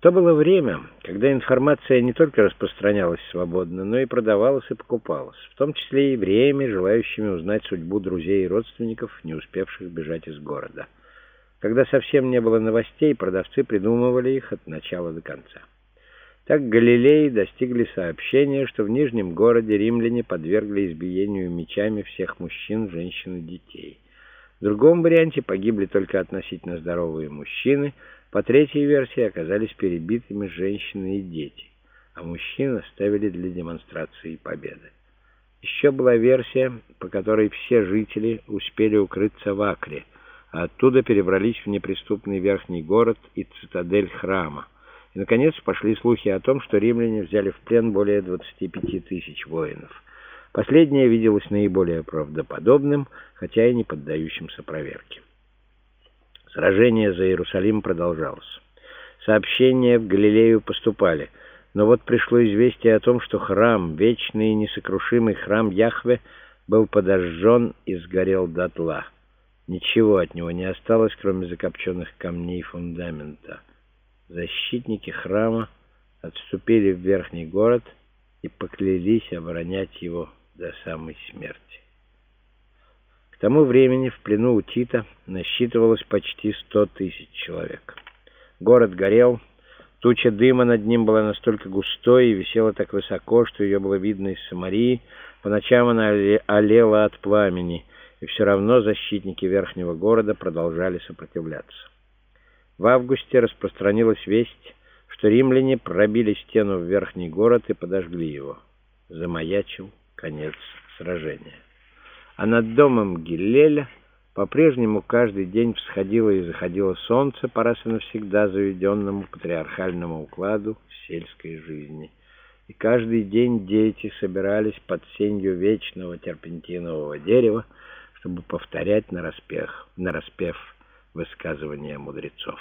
То было время, когда информация не только распространялась свободно, но и продавалась и покупалась, в том числе и евреями, желающими узнать судьбу друзей и родственников, не успевших бежать из города. Когда совсем не было новостей, продавцы придумывали их от начала до конца. Так Галилеи достигли сообщения, что в Нижнем городе римляне подвергли избиению мечами всех мужчин, женщин и детей. В другом варианте погибли только относительно здоровые мужчины, по третьей версии оказались перебитыми женщины и дети, а мужчин оставили для демонстрации победы. Еще была версия, по которой все жители успели укрыться в Акре, а оттуда перебрались в неприступный верхний город и цитадель храма. И, наконец, пошли слухи о том, что римляне взяли в плен более 25 тысяч воинов. Последнее виделось наиболее правдоподобным, хотя и не поддающимся проверке. Сражение за Иерусалим продолжалось. Сообщения в Галилею поступали, но вот пришло известие о том, что храм, вечный и несокрушимый храм Яхве, был подожжен и сгорел дотла. Ничего от него не осталось, кроме закопченных камней фундамента. Защитники храма отступили в верхний город и поклялись оборонять его до самой смерти. К тому времени в плену у Тита насчитывалось почти 100 тысяч человек. Город горел, туча дыма над ним была настолько густой и висела так высоко, что ее было видно из Самарии. По ночам она олела от пламени, и все равно защитники верхнего города продолжали сопротивляться. В августе распространилась весть, что римляне пробили стену в верхний город и подожгли его. Замаячил конец сражения. А над домом Гиллеля по-прежнему каждый день всходило и заходило солнце по раз и навсегда заведенному патриархальному укладу сельской жизни. И каждый день дети собирались под сенью вечного терпентинового дерева, чтобы повторять нараспев высказывания мудрецов.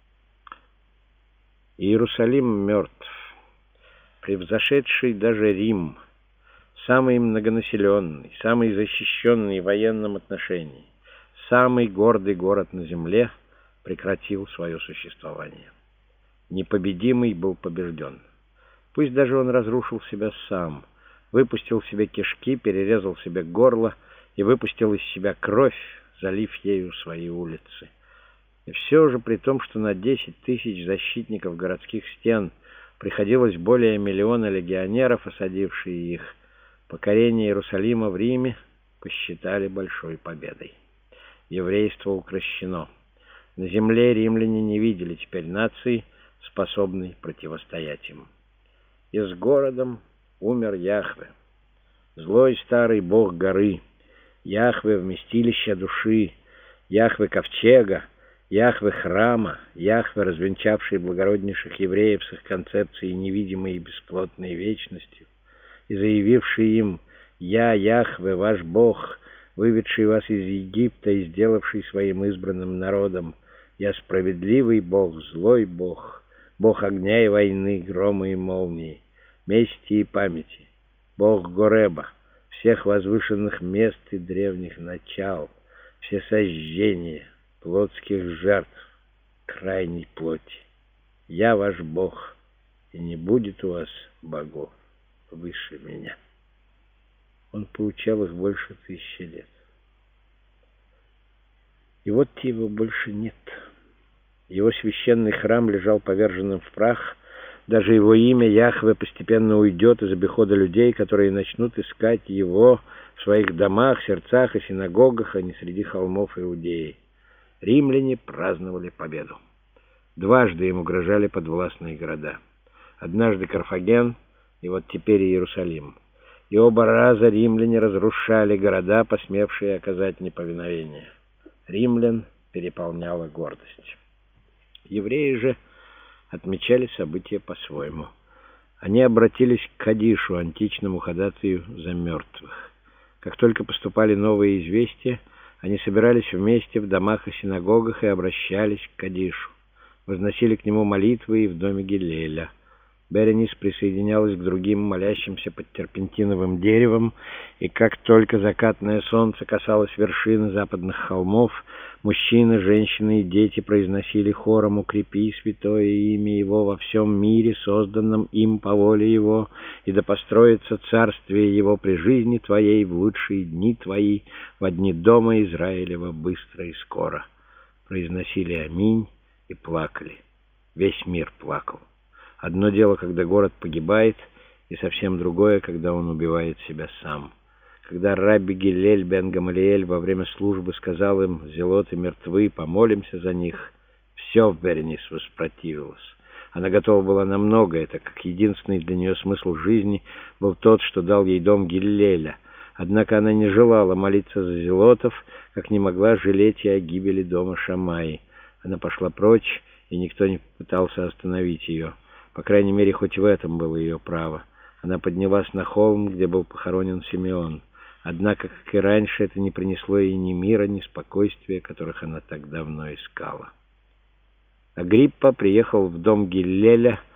Иерусалим мертв, превзошедший даже Рим, самый многонаселенный, самый защищенный в военном отношении, самый гордый город на земле, прекратил свое существование. Непобедимый был побежден. Пусть даже он разрушил себя сам, выпустил себе кишки, перерезал себе горло и выпустил из себя кровь, залив ею свои улицы. И все же при том, что на 10 тысяч защитников городских стен приходилось более миллиона легионеров, осадившие их, покорение Иерусалима в Риме посчитали большой победой. Еврейство укрощено. На земле римляне не видели теперь нации, способной противостоять им. И с городом умер Яхве, злой старый бог горы, Яхве вместилище души, Яхве ковчега, Яхве храма, Яхве, развенчавший благороднейших евреев с их концепцией невидимой и бесплотной вечностью, и заявивший им: «Я, Яхве, ваш Бог, выведший вас из Египта и сделавший своим избранным народом. Я справедливый Бог, злой Бог, Бог огня и войны, грома и молнии, мести и памяти, Бог Гореба, всех возвышенных мест и древних начал, все сожжения, плотских жертв, крайней плоти. Я ваш Бог, и не будет у вас богов выше меня». Он поучал их больше 1000 лет. И вот его больше нет. Его священный храм лежал поверженным в прах. Даже его имя Яхве постепенно уйдет из обихода людей, которые начнут искать его в своих домах, сердцах и синагогах, а не среди холмов Иудеи. Римляне праздновали победу. Дважды им угрожали подвластные города. Однажды Карфаген, и вот теперь Иерусалим. И оба раза римляне разрушали города, посмевшие оказать неповиновение. Римлян переполняла гордость. Евреи же отмечали события по-своему. Они обратились к Кадишу, античному ходатаю за мертвых. Как только поступали новые известия, они собирались вместе в домах и синагогах и обращались к Кадишу. Возносили к нему молитвы и в доме Гиллеля. Беренис присоединялась к другим, молящимся под терпентиновым деревом, и как только закатное солнце касалось вершины западных холмов, мужчины, женщины и дети произносили хором: «Укрепи святое имя Его во всем мире, созданном им по воле Его, и да построится царствие Его при жизни Твоей в лучшие дни Твои, во дни дома Израилева быстро и скоро». Произносили «Аминь» и плакали. Весь мир плакал. Одно дело, когда город погибает, и совсем другое, когда он убивает себя сам. Когда рабби Гиллель бен Гамалиэль во время службы сказал им: «Зелоты мертвы, помолимся за них», все в Беренис воспротивилось. Она готова была на многое, так как единственный для нее смысл жизни был тот, что дал ей дом Гиллеля. Однако она не желала молиться за зелотов, как не могла жалеть и о гибели дома Шамаи. Она пошла прочь, и никто не пытался остановить ее. По крайней мере, хоть в этом было ее право. Она поднялась на холм, где был похоронен Симеон. Однако, как и раньше, это не принесло ей ни мира, ни спокойствия, которых она так давно искала. Агриппа приехал в дом Гиллеля